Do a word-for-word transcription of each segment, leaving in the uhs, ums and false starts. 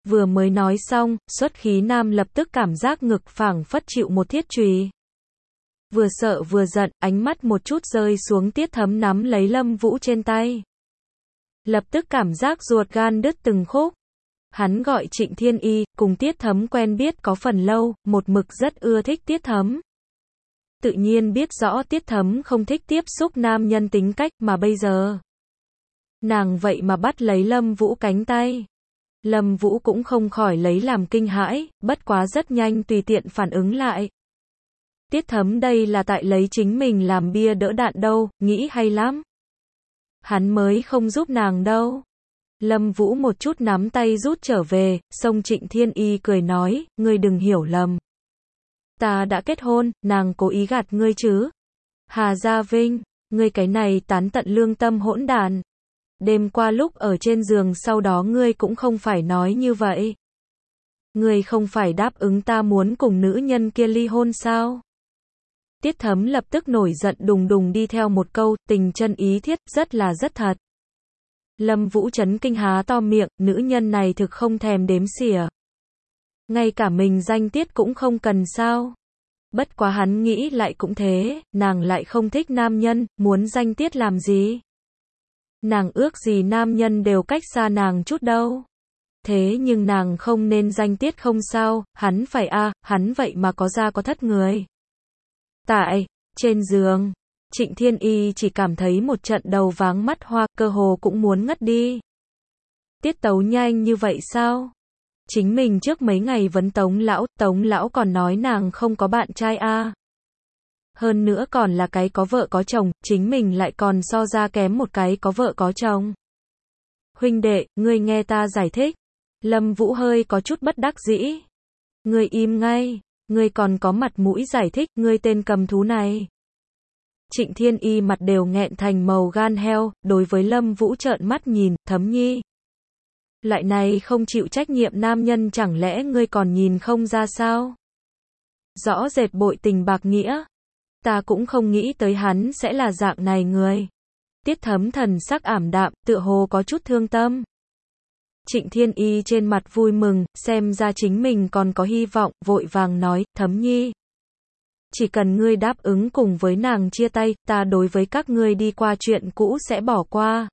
Vừa mới nói xong, xuất khí nam lập tức cảm giác ngực phảng phất chịu một thiết chùy. Vừa sợ vừa giận, ánh mắt một chút rơi xuống Tiết Thấm nắm lấy Lâm Vũ trên tay. Lập tức cảm giác ruột gan đứt từng khúc. Hắn gọi Trịnh Thiên Y, cùng Tiết Thấm quen biết có phần lâu, một mực rất ưa thích Tiết Thấm. Tự nhiên biết rõ Tiết Thấm không thích tiếp xúc nam nhân tính cách, mà bây giờ nàng vậy mà bắt lấy Lâm Vũ cánh tay. Lâm Vũ cũng không khỏi lấy làm kinh hãi, bất quá rất nhanh tùy tiện phản ứng lại. Tiết Thấm đây là tại lấy chính mình làm bia đỡ đạn đâu, nghĩ hay lắm. Hắn mới không giúp nàng đâu. Lâm Vũ một chút nắm tay rút trở về, xong Trịnh Thiên Y cười nói, ngươi đừng hiểu lầm. Ta đã kết hôn, nàng cố ý gạt ngươi chứ. Hà Gia Vinh, ngươi cái này tán tận lương tâm hỗn đàn. Đêm qua lúc ở trên giường sau đó ngươi cũng không phải nói như vậy. Ngươi không phải đáp ứng ta muốn cùng nữ nhân kia ly hôn sao? Tiết Thấm lập tức nổi giận đùng đùng đi theo một câu, tình chân ý thiết, rất là rất thật. Lâm Vũ chấn kinh há to miệng, nữ nhân này thực không thèm đếm xỉa. Ngay cả mình danh tiết cũng không cần sao. Bất quá hắn nghĩ lại cũng thế, nàng lại không thích nam nhân, muốn danh tiết làm gì? Nàng ước gì nam nhân đều cách xa nàng chút đâu. Thế nhưng nàng không nên danh tiết không sao, hắn phải a, à, hắn vậy mà có ra có thất người. Tại, trên giường, Trịnh Thiên Y chỉ cảm thấy một trận đầu váng mắt hoa, cơ hồ cũng muốn ngất đi. Tiết tấu nhanh như vậy sao? Chính mình trước mấy ngày vấn Tống lão, Tống lão còn nói nàng không có bạn trai a. À. Hơn nữa còn là cái có vợ có chồng, chính mình lại còn so ra kém một cái có vợ có chồng. Huynh đệ, ngươi nghe ta giải thích. Lâm Vũ hơi có chút bất đắc dĩ. Ngươi im ngay, ngươi còn có mặt mũi giải thích, ngươi tên cầm thú này. Trịnh Thiên Y mặt đều nghẹn thành màu gan heo, đối với Lâm Vũ trợn mắt nhìn, Thấm Nhi. Loại này không chịu trách nhiệm nam nhân chẳng lẽ ngươi còn nhìn không ra sao? Rõ rệt bội tình bạc nghĩa. Ta cũng không nghĩ tới hắn sẽ là dạng này người. Tiết Thấm thần sắc ảm đạm, tựa hồ có chút thương tâm. Trịnh Thiên Y trên mặt vui mừng, xem ra chính mình còn có hy vọng, vội vàng nói, Thấm Nhi. Chỉ cần ngươi đáp ứng cùng với nàng chia tay, ta đối với các ngươi đi qua chuyện cũ sẽ bỏ qua.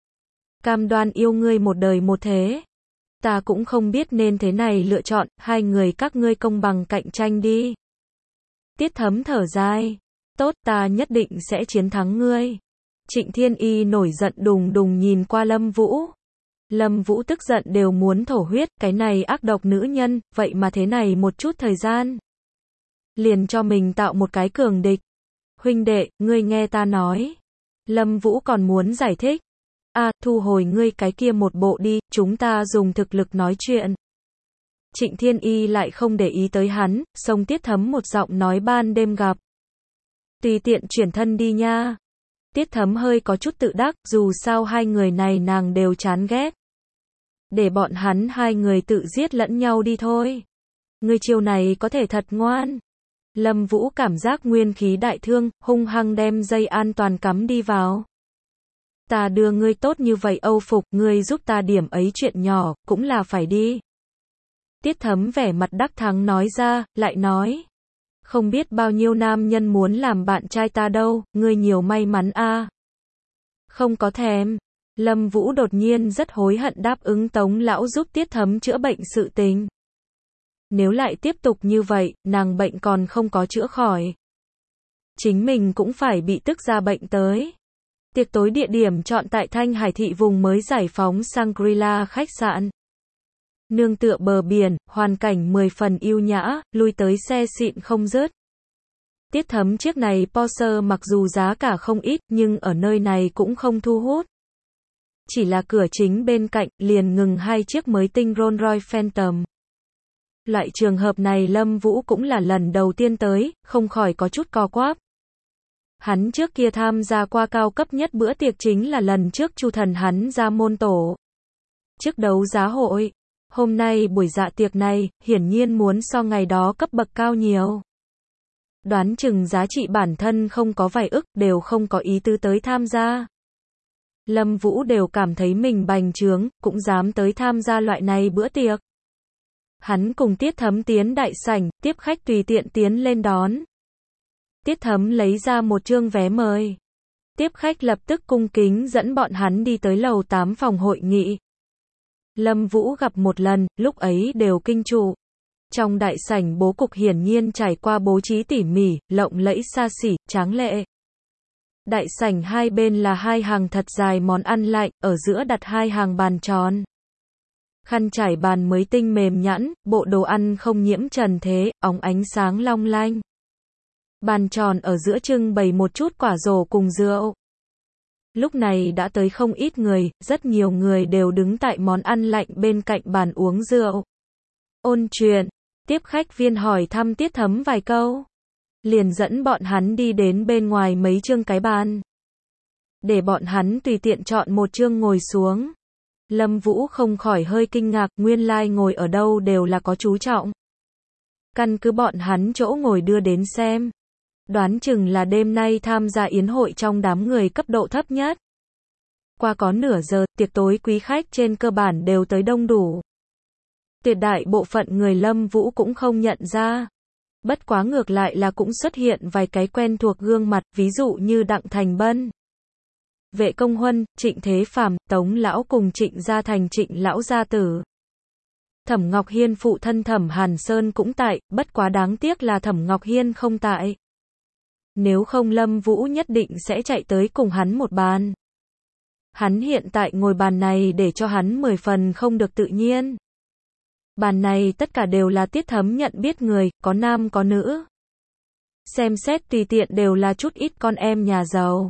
Cam đoan yêu ngươi một đời một thế. Ta cũng không biết nên thế này lựa chọn, hai người các ngươi công bằng cạnh tranh đi. Tiết Thấm thở dài. Tốt, ta nhất định sẽ chiến thắng ngươi. Trịnh Thiên Y nổi giận đùng đùng nhìn qua Lâm Vũ. Lâm Vũ tức giận đều muốn thổ huyết, cái này ác độc nữ nhân, vậy mà thế này một chút thời gian. Liền cho mình tạo một cái cường địch. Huynh đệ, ngươi nghe ta nói. Lâm Vũ còn muốn giải thích. À, thu hồi ngươi cái kia một bộ đi, chúng ta dùng thực lực nói chuyện. Trịnh Thiên Y lại không để ý tới hắn, xông Tiết Thấm một giọng nói ban đêm gặp. Tùy tiện chuyển thân đi nha. Tiết Thấm hơi có chút tự đắc, dù sao hai người này nàng đều chán ghét. Để bọn hắn hai người tự giết lẫn nhau đi thôi. Ngươi chiêu này có thể thật ngoan. Lâm Vũ cảm giác nguyên khí đại thương, hung hăng đem dây an toàn cắm đi vào. Ta đưa ngươi tốt như vậy âu phục, ngươi giúp ta điểm ấy chuyện nhỏ, cũng là phải đi. Tiết Thấm vẻ mặt đắc thắng nói ra, lại nói. Không biết bao nhiêu nam nhân muốn làm bạn trai ta đâu, ngươi nhiều may mắn a. À. Không có thèm. Lâm Vũ đột nhiên rất hối hận đáp ứng Tống lão giúp Tiết Thấm chữa bệnh sự tình. Nếu lại tiếp tục như vậy, nàng bệnh còn không có chữa khỏi. Chính mình cũng phải bị tức ra bệnh tới. Tiệc tối địa điểm chọn tại Thanh Hải thị vùng mới giải phóng Shangri-La khách sạn. Nương tựa bờ biển, hoàn cảnh mười phần yêu nhã, lui tới xe xịn không dứt. Tiết Thấm chiếc này Porsche mặc dù giá cả không ít, nhưng ở nơi này cũng không thu hút. Chỉ là cửa chính bên cạnh, liền ngừng hai chiếc mới tinh Rolls-Royce Phantom. Loại trường hợp này Lâm Vũ cũng là lần đầu tiên tới, không khỏi có chút co quắp. Hắn trước kia tham gia qua cao cấp nhất bữa tiệc chính là lần trước Chu Thần hắn ra môn tổ. Trước đấu giá hội. Hôm nay buổi dạ tiệc này, hiển nhiên muốn so ngày đó cấp bậc cao nhiều. Đoán chừng giá trị bản thân không có vài ức, đều không có ý tứ tới tham gia. Lâm Vũ đều cảm thấy mình bành trướng, cũng dám tới tham gia loại này bữa tiệc. Hắn cùng Tiết Thấm tiến đại sảnh, tiếp khách tùy tiện tiến lên đón. Tiết Thấm lấy ra một chương vé mời. Tiếp khách lập tức cung kính dẫn bọn hắn đi tới lầu tám phòng hội nghị. Lâm Vũ gặp một lần, lúc ấy đều kinh trụ. Trong đại sảnh bố cục hiển nhiên trải qua bố trí tỉ mỉ, lộng lẫy xa xỉ, tráng lệ. Đại sảnh hai bên là hai hàng thật dài món ăn lạnh, ở giữa đặt hai hàng bàn tròn. Khăn trải bàn mới tinh mềm nhẵn, bộ đồ ăn không nhiễm trần thế, óng ánh sáng long lanh. Bàn tròn ở giữa trưng bày một chút quả rổ cùng rượu. Lúc này đã tới không ít người, rất nhiều người đều đứng tại món ăn lạnh bên cạnh bàn uống rượu. Ôn chuyện, tiếp khách viên hỏi thăm Tiết Thấm vài câu. Liền dẫn bọn hắn đi đến bên ngoài mấy chương cái bàn. Để bọn hắn tùy tiện chọn một chương ngồi xuống. Lâm Vũ không khỏi hơi kinh ngạc, nguyên lai like ngồi ở đâu đều là có chú trọng. Căn cứ bọn hắn chỗ ngồi đưa đến xem. Đoán chừng là đêm nay tham gia yến hội trong đám người cấp độ thấp nhất. Qua có nửa giờ, tiệc tối quý khách trên cơ bản đều tới đông đủ. Tuyệt đại bộ phận người Lâm Vũ cũng không nhận ra. Bất quá ngược lại là cũng xuất hiện vài cái quen thuộc gương mặt, ví dụ như Đặng Thành Bân, Vệ Công Huân, Trịnh Thế Phàm, Tống Lão cùng Trịnh Gia Thành Trịnh Lão gia tử. Thẩm Ngọc Hiên phụ thân Thẩm Hàn Sơn cũng tại, bất quá đáng tiếc là Thẩm Ngọc Hiên không tại. Nếu không Lâm Vũ nhất định sẽ chạy tới cùng hắn một bàn. Hắn hiện tại ngồi bàn này để cho hắn mười phần không được tự nhiên. Bàn này tất cả đều là Tiết Thấm nhận biết người, có nam có nữ. Xem xét tùy tiện đều là chút ít con em nhà giàu.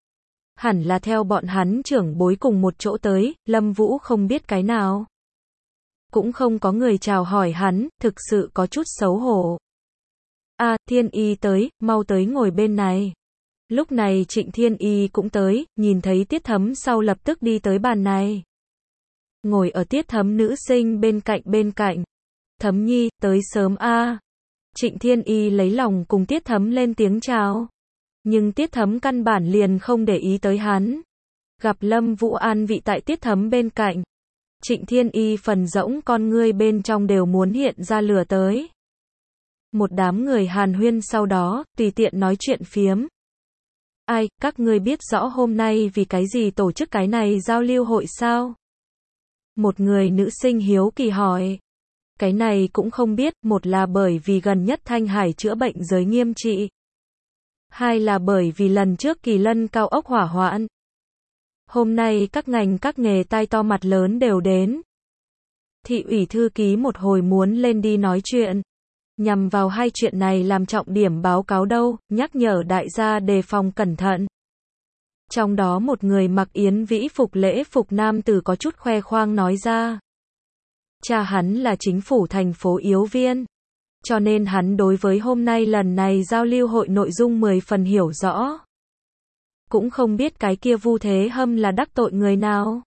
Hẳn là theo bọn hắn trưởng bối cùng một chỗ tới, Lâm Vũ không biết cái nào. Cũng không có người chào hỏi hắn, thực sự có chút xấu hổ. A, Thiên Y tới, mau tới ngồi bên này. Lúc này Trịnh Thiên Y cũng tới, nhìn thấy Tiết Thấm sau lập tức đi tới bàn này. Ngồi ở Tiết Thấm nữ sinh bên cạnh bên cạnh. Thấm Nhi, tới sớm a. Trịnh Thiên Y lấy lòng cùng Tiết Thấm lên tiếng chào. Nhưng Tiết Thấm căn bản liền không để ý tới hắn. Gặp Lâm Vũ an vị tại Tiết Thấm bên cạnh. Trịnh Thiên Y phần rỗng con ngươi bên trong đều muốn hiện ra lửa tới. Một đám người hàn huyên sau đó, tùy tiện nói chuyện phiếm. Ai, các ngươi biết rõ hôm nay vì cái gì tổ chức cái này giao lưu hội sao? Một người nữ sinh hiếu kỳ hỏi. Cái này cũng không biết, một là bởi vì gần nhất Thanh Hải chữa bệnh giới nghiêm trị. Hai là bởi vì lần trước Kỳ Lân cao ốc hỏa hoạn. Hôm nay các ngành các nghề tai to mặt lớn đều đến. Thị ủy thư ký một hồi muốn lên đi nói chuyện. Nhằm vào hai chuyện này làm trọng điểm báo cáo đâu, nhắc nhở đại gia đề phòng cẩn thận. Trong đó một người mặc yến vĩ phục lễ phục nam tử có chút khoe khoang nói ra. Cha hắn là chính phủ thành phố Yếu Viên. Cho nên hắn đối với hôm nay lần này giao lưu hội nội dung mười phần hiểu rõ. Cũng không biết cái kia Vu Thế Hâm là đắc tội người nào.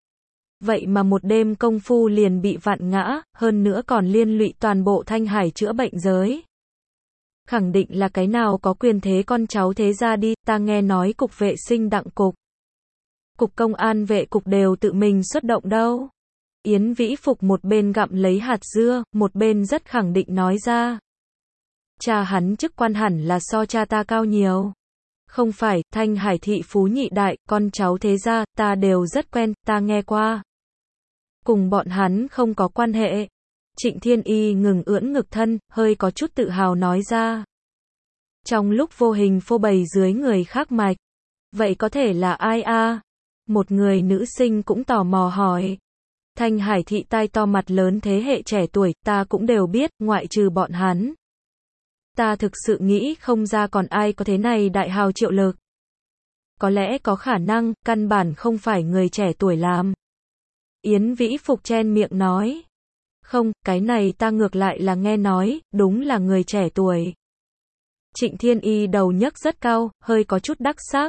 Vậy mà một đêm công phu liền bị vặn ngã, hơn nữa còn liên lụy toàn bộ Thanh Hải chữa bệnh giới. Khẳng định là cái nào có quyền thế con cháu thế ra đi, ta nghe nói cục vệ sinh Đặng cục. Cục công an vệ cục đều tự mình xuất động đâu. Yến Vĩ Phục một bên gặm lấy hạt dưa, một bên rất khẳng định nói ra. Cha hắn chức quan hẳn là so cha ta cao nhiều. Không phải, Thanh Hải thị phú nhị đại, con cháu thế gia, ta đều rất quen, ta nghe qua. Cùng bọn hắn không có quan hệ. Trịnh Thiên Y ngừng ưỡn ngực thân, hơi có chút tự hào nói ra. Trong lúc vô hình phô bày dưới người khác mạch. Vậy có thể là ai a? Một người nữ sinh cũng tò mò hỏi. Thanh Hải thị tai to mặt lớn thế hệ trẻ tuổi, ta cũng đều biết, ngoại trừ bọn hắn. Ta thực sự nghĩ không ra còn ai có thế này đại hào triệu lực. Có lẽ có khả năng, căn bản không phải người trẻ tuổi làm. Yến Vĩ Phục chen miệng nói. Không, cái này ta ngược lại là nghe nói, đúng là người trẻ tuổi. Trịnh Thiên Y đầu nhấc rất cao, hơi có chút đắc xác.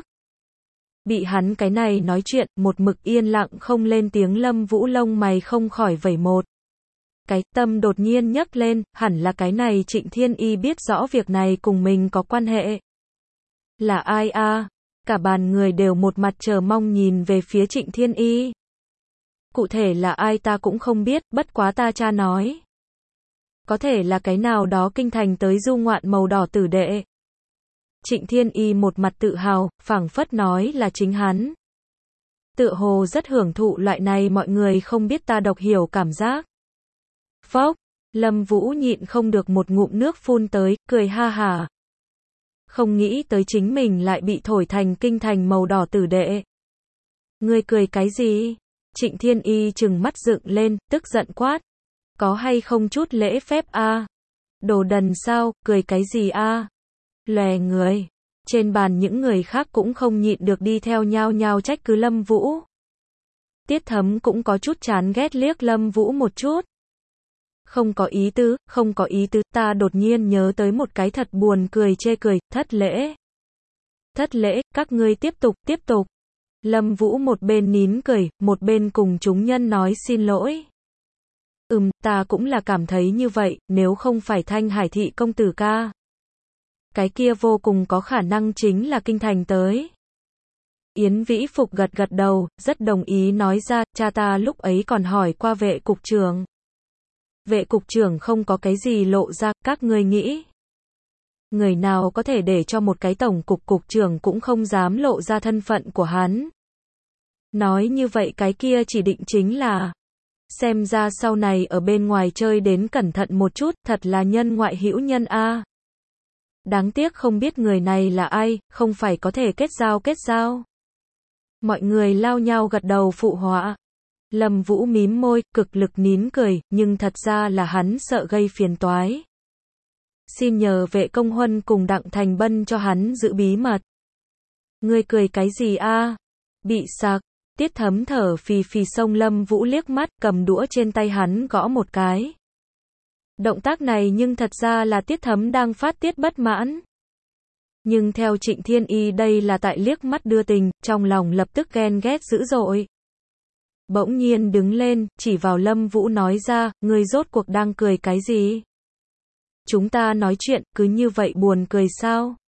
Bị hắn cái này nói chuyện, một mực yên lặng không lên tiếng Lâm Vũ lông mày không khỏi vẩy một. Cái tâm đột nhiên nhấc lên, hẳn là cái này Trịnh Thiên Y biết rõ việc này cùng mình có quan hệ. Là ai a? Cả bàn người đều một mặt chờ mong nhìn về phía Trịnh Thiên Y. Cụ thể là ai ta cũng không biết, bất quá ta cha nói. Có thể là cái nào đó kinh thành tới du ngoạn màu đỏ tử đệ. Trịnh Thiên Y một mặt tự hào, phảng phất nói là chính hắn. Tựa hồ rất hưởng thụ loại này mọi người không biết ta độc hiểu cảm giác. Phốc, Lâm Vũ nhịn không được một ngụm nước phun tới, cười ha hả. Không nghĩ tới chính mình lại bị thổi thành kinh thành màu đỏ tử đệ. Ngươi cười cái gì? Trịnh Thiên Y trừng mắt dựng lên, tức giận quát. Có hay không chút lễ phép a? À? Đồ đần sao, cười cái gì a? À? Lòe người. Trên bàn những người khác cũng không nhịn được đi theo nhao nhao trách cứ Lâm Vũ. Tiết Thấm cũng có chút chán ghét liếc Lâm Vũ một chút. Không có ý tứ, không có ý tứ, ta đột nhiên nhớ tới một cái thật buồn cười chê cười, thất lễ. Thất lễ, các ngươi tiếp tục, tiếp tục. Lâm Vũ một bên nín cười, một bên cùng chúng nhân nói xin lỗi. Ừm, ta cũng là cảm thấy như vậy, nếu không phải Thanh Hải thị công tử ca. Cái kia vô cùng có khả năng chính là kinh thành tới. Yến Vĩ Phục gật gật đầu, rất đồng ý nói ra, cha ta lúc ấy còn hỏi qua vệ cục trưởng. Vệ cục trưởng không có cái gì lộ ra, các ngươi nghĩ. Người nào có thể để cho một cái tổng cục cục trưởng cũng không dám lộ ra thân phận của hắn. Nói như vậy cái kia chỉ định chính là. Xem ra sau này ở bên ngoài chơi đến cẩn thận một chút, thật là nhân ngoại hữu nhân a. Đáng tiếc không biết người này là ai, không phải có thể kết giao kết giao. Mọi người lao nhau gật đầu phụ họa. Lâm Vũ mím môi, cực lực nín cười, nhưng thật ra là hắn sợ gây phiền toái. Xin nhờ vệ công huân cùng Đặng Thành Bân cho hắn giữ bí mật. Ngươi cười cái gì a? À? Bị sặc. Tiết Thấm thở phì phì xông Lâm Vũ liếc mắt, cầm đũa trên tay hắn gõ một cái. Động tác này nhưng thật ra là Tiết Thấm đang phát tiết bất mãn. Nhưng theo Trịnh Thiên Y đây là tại liếc mắt đưa tình, trong lòng lập tức ghen ghét dữ dội. Bỗng nhiên đứng lên, chỉ vào Lâm Vũ nói ra, ngươi rốt cuộc đang cười cái gì? Chúng ta nói chuyện, cứ như vậy buồn cười sao?